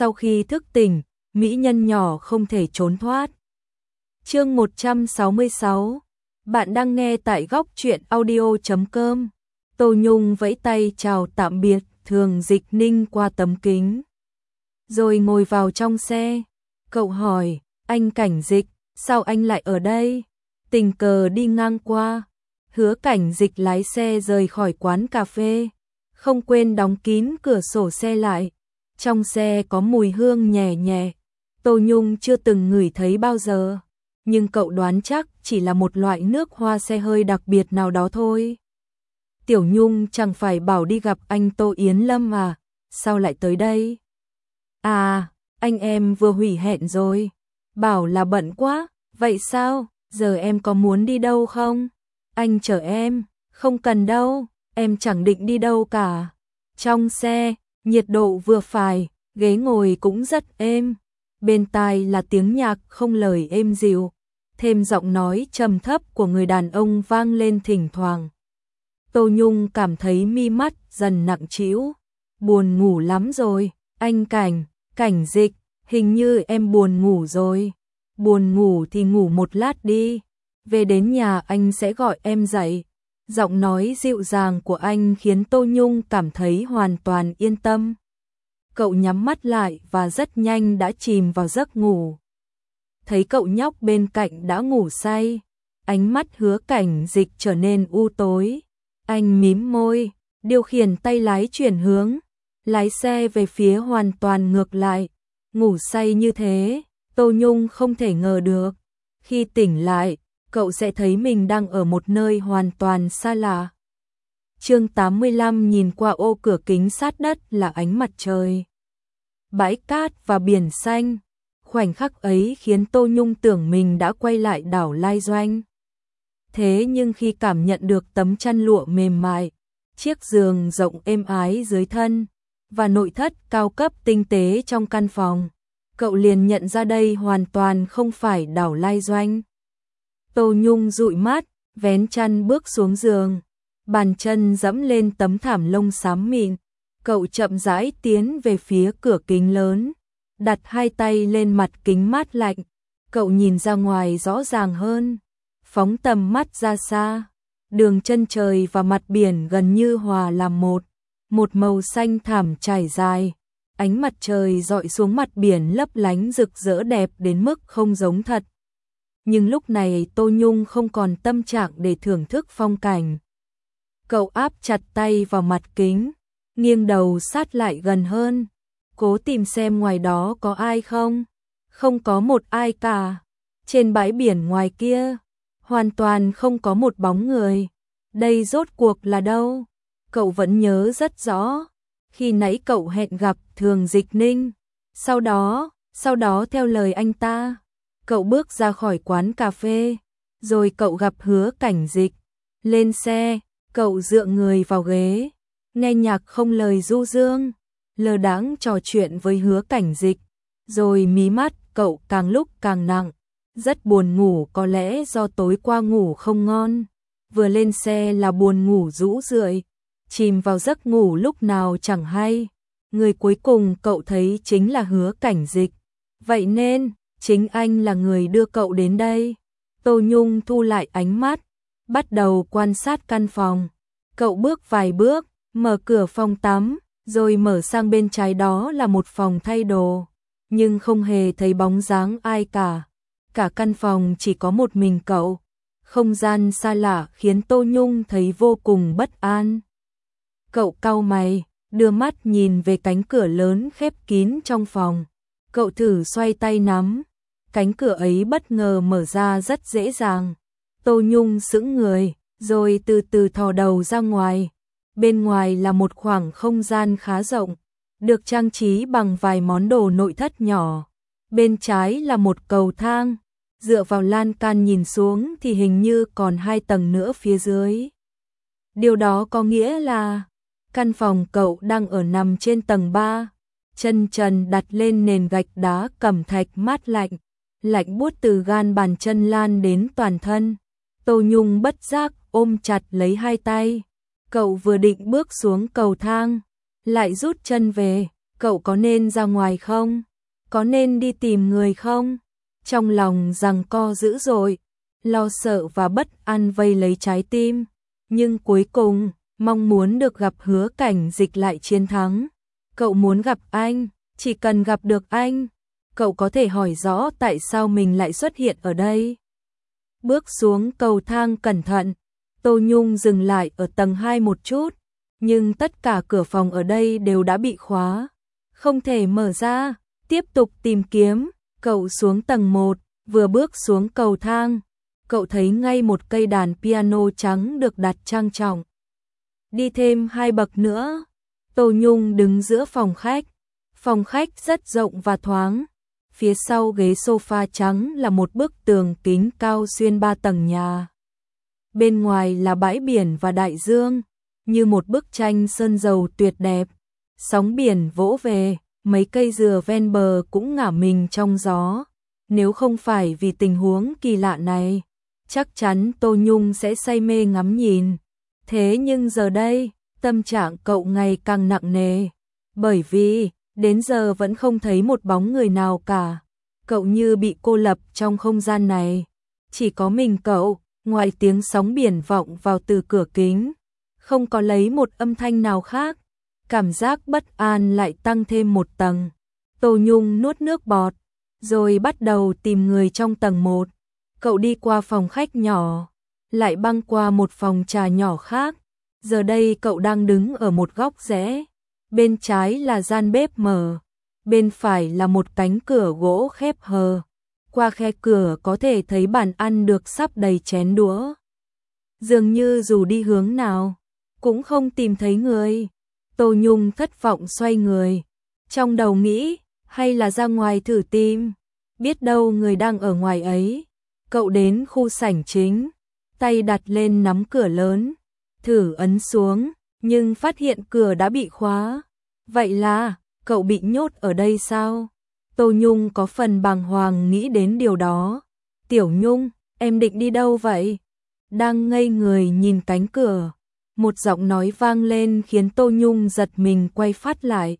Sau khi thức tỉnh, mỹ nhân nhỏ không thể trốn thoát. Chương 166. Bạn đang nghe tại góc truyện audio.com. Tô Nhung vẫy tay chào tạm biệt Thường Dịch Ninh qua tấm kính, rồi ngồi vào trong xe. Cậu hỏi, anh Cảnh Dịch, sao anh lại ở đây? Tình cờ đi ngang qua. Hứa Cảnh Dịch lái xe rời khỏi quán cà phê, không quên đóng kín cửa sổ xe lại. Trong xe có mùi hương nhẹ nhẹ, Tô Nhung chưa từng ngửi thấy bao giờ, nhưng cậu đoán chắc chỉ là một loại nước hoa xe hơi đặc biệt nào đó thôi. Tiểu Nhung chẳng phải bảo đi gặp anh Tô Yến Lâm à, sao lại tới đây? À, anh em vừa hủy hẹn rồi, bảo là bận quá, vậy sao, giờ em có muốn đi đâu không? Anh chở em, không cần đâu, em chẳng định đi đâu cả. Trong xe, nhiệt độ vừa phải, ghế ngồi cũng rất êm, bên tai là tiếng nhạc không lời êm dịu, thêm giọng nói trầm thấp của người đàn ông vang lên thỉnh thoảng. Tô Nhung cảm thấy mi mắt dần nặng trĩu, buồn ngủ lắm rồi, anh Cảnh Dịch, hình như em buồn ngủ rồi. Buồn ngủ thì ngủ một lát đi, về đến nhà anh sẽ gọi em dậy. Giọng nói dịu dàng của anh khiến Tô Nhung cảm thấy hoàn toàn yên tâm. Cậu nhắm mắt lại và rất nhanh đã chìm vào giấc ngủ. Thấy cậu nhóc bên cạnh đã ngủ say, ánh mắt Hứa Cảnh Dịch trở nên u tối. Anh mím môi, điều khiển tay lái chuyển hướng, lái xe về phía hoàn toàn ngược lại. Ngủ say như thế, Tô Nhung không thể ngờ được. Khi tỉnh lại, cậu sẽ thấy mình đang ở một nơi hoàn toàn xa lạ. Chương 85 nhìn qua ô cửa kính sát đất là ánh mặt trời, bãi cát và biển xanh. Khoảnh khắc ấy khiến Tô Nhung tưởng mình đã quay lại đảo Lai Doanh. Thế nhưng khi cảm nhận được tấm chăn lụa mềm mại, chiếc giường rộng êm ái dưới thân và nội thất cao cấp tinh tế trong căn phòng, cậu liền nhận ra đây hoàn toàn không phải đảo Lai Doanh. Tô Nhung dụi mắt, vén chăn bước xuống giường, bàn chân dẫm lên tấm thảm lông xám mịn. Cậu chậm rãi tiến về phía cửa kính lớn, đặt hai tay lên mặt kính mát lạnh. Cậu nhìn ra ngoài rõ ràng hơn, phóng tầm mắt ra xa, đường chân trời và mặt biển gần như hòa làm một màu xanh thẳm trải dài. Ánh mặt trời dọi xuống mặt biển lấp lánh rực rỡ đẹp đến mức không giống thật. Nhưng lúc này Tô Nhung không còn tâm trạng để thưởng thức phong cảnh. Cậu áp chặt tay vào mặt kính, nghiêng đầu sát lại gần hơn, cố tìm xem ngoài đó có ai không. Không có một ai cả. Trên bãi biển ngoài kia, hoàn toàn không có một bóng người. Đây rốt cuộc là đâu? Cậu vẫn nhớ rất rõ. Khi nãy cậu hẹn gặp Thường Dịch Ninh. Sau đó theo lời anh ta, cậu bước ra khỏi quán cà phê, rồi cậu gặp Hứa Cảnh Dịch. Lên xe, cậu dựa người vào ghế, nghe nhạc không lời du dương, lơ đãng trò chuyện với Hứa Cảnh Dịch, rồi mí mắt cậu càng lúc càng nặng, rất buồn ngủ, có lẽ do tối qua ngủ không ngon. Vừa lên xe là buồn ngủ rũ rượi, chìm vào giấc ngủ lúc nào chẳng hay. Người cuối cùng cậu thấy chính là Hứa Cảnh Dịch, vậy nên chính anh là người đưa cậu đến đây. Tô Nhung thu lại ánh mắt, bắt đầu quan sát căn phòng. Cậu bước vài bước, mở cửa phòng tắm, rồi mở sang bên trái, đó là một phòng thay đồ, nhưng không hề thấy bóng dáng ai cả. Cả căn phòng chỉ có một mình cậu. Không gian xa lạ khiến Tô Nhung thấy vô cùng bất an. Cậu cau mày, đưa mắt nhìn về cánh cửa lớn khép kín trong phòng. Cậu thử xoay tay nắm, cánh cửa ấy bất ngờ mở ra rất dễ dàng. Tô Nhung sững người, rồi từ từ thò đầu ra ngoài. Bên ngoài là một khoảng không gian khá rộng, được trang trí bằng vài món đồ nội thất nhỏ. Bên trái là một cầu thang, dựa vào lan can nhìn xuống thì hình như còn 2 tầng nữa phía dưới. Điều đó có nghĩa là căn phòng cậu đang ở nằm trên tầng 3, chân trần đặt lên nền gạch đá cẩm thạch mát lạnh, lạnh buốt từ gan bàn chân lan đến toàn thân. Tô Nhung bất giác ôm chặt lấy hai tay. Cậu vừa định bước xuống cầu thang, lại rút chân về, cậu có nên ra ngoài không? Có nên đi tìm người không? Trong lòng giằng co dữ dội, lo sợ và bất an vây lấy trái tim, nhưng cuối cùng, mong muốn được gặp Hứa Cảnh Dịch lại chiến thắng. Cậu muốn gặp anh, chỉ cần gặp được anh, cậu có thể hỏi rõ tại sao mình lại xuất hiện ở đây. Bước xuống cầu thang cẩn thận, Tô Nhung dừng lại ở tầng 2 một chút, nhưng tất cả cửa phòng ở đây đều đã bị khóa, không thể mở ra. Tiếp tục tìm kiếm, cậu xuống tầng 1, vừa bước xuống cầu thang, cậu thấy ngay một cây đàn piano trắng được đặt trang trọng. Đi thêm 2 bậc nữa, Tô Nhung đứng giữa phòng khách. Phòng khách rất rộng và thoáng. Phía sau ghế sofa trắng là một bức tường kính cao xuyên 3 tầng nhà. Bên ngoài là bãi biển và đại dương, như một bức tranh sơn dầu tuyệt đẹp. Sóng biển vỗ về, mấy cây dừa ven bờ cũng ngả mình trong gió. Nếu không phải vì tình huống kỳ lạ này, chắc chắn Tô Nhung sẽ say mê ngắm nhìn. Thế nhưng giờ đây, tâm trạng cậu ngày càng nặng nề, bởi vì đến giờ vẫn không thấy một bóng người nào cả. Cậu như bị cô lập trong không gian này. Chỉ có mình cậu, ngoài tiếng sóng biển vọng vào từ cửa kính, không có lấy một âm thanh nào khác. Cảm giác bất an lại tăng thêm một tầng. Tô Nhung nuốt nước bọt, rồi bắt đầu tìm người trong tầng 1. Cậu đi qua phòng khách nhỏ, lại băng qua một phòng trà nhỏ khác. Giờ đây cậu đang đứng ở một góc rẽ. Bên trái là gian bếp mở, bên phải là một cánh cửa gỗ khép hờ. Qua khe cửa có thể thấy bàn ăn được sắp đầy chén đũa. Dường như dù đi hướng nào, cũng không tìm thấy người. Tô Nhung thất vọng xoay người, trong đầu nghĩ, hay là ra ngoài thử tìm, biết đâu người đang ở ngoài ấy. Cậu đến khu sảnh chính, tay đặt lên nắm cửa lớn, thử ấn xuống, nhưng phát hiện cửa đã bị khóa. Vậy là, cậu bị nhốt ở đây sao? Tô Nhung có phần bàng hoàng nghĩ đến điều đó. Tiểu Nhung, em định đi đâu vậy? Đang ngây người nhìn cánh cửa, một giọng nói vang lên khiến Tô Nhung giật mình quay phát lại.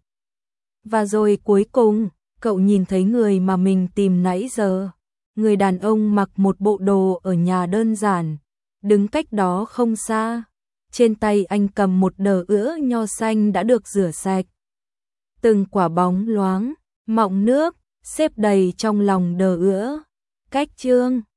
Và rồi cuối cùng, cậu nhìn thấy người mà mình tìm nãy giờ. Người đàn ông mặc một bộ đồ ở nhà đơn giản, đứng cách đó không xa. Trên tay anh cầm một đờ ữa nho xanh đã được rửa sạch. Từng quả bóng loáng, mọng nước, xếp đầy trong lòng đờ ữa. Cách chương